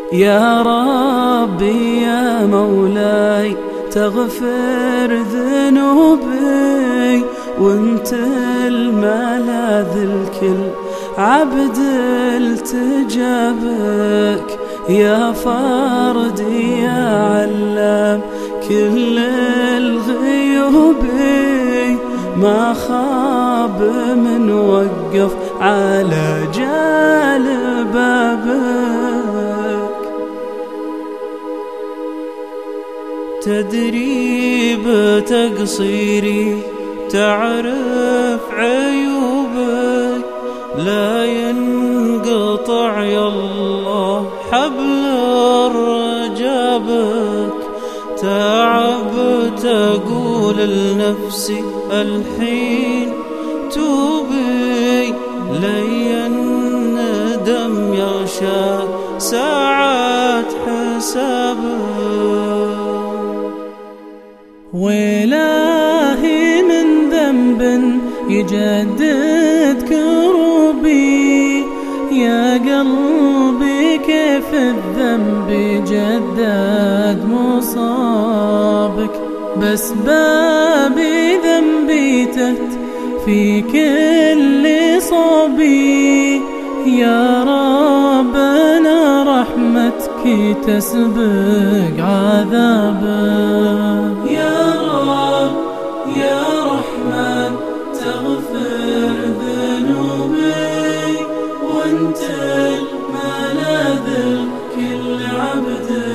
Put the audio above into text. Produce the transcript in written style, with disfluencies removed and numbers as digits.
يا ربي يا مولاي تغفر ذنوبي، وانت الملاذ الكل عبد التجابك. يا فردي يا علام كل الغيوب، ما خاب من وقف على جال بابك. تدري بتقصيري تعرف عيوبك، لا ينقطع يا الله حبل رجابك. تعبت أقول لنفسي الحين توبي، لي الندم يغشى ساعات حسابك. وإلهي من ذنب يجدد كروبي، يا قلبي كيف الذنب جدد مصابك. بس بابي ذنبي تهت في كل صوبي، يا ربنا رحمتك تسبق عذابك. يا رب يا رحمن تغفر ذنوبي، وانت الملاذ كل عبد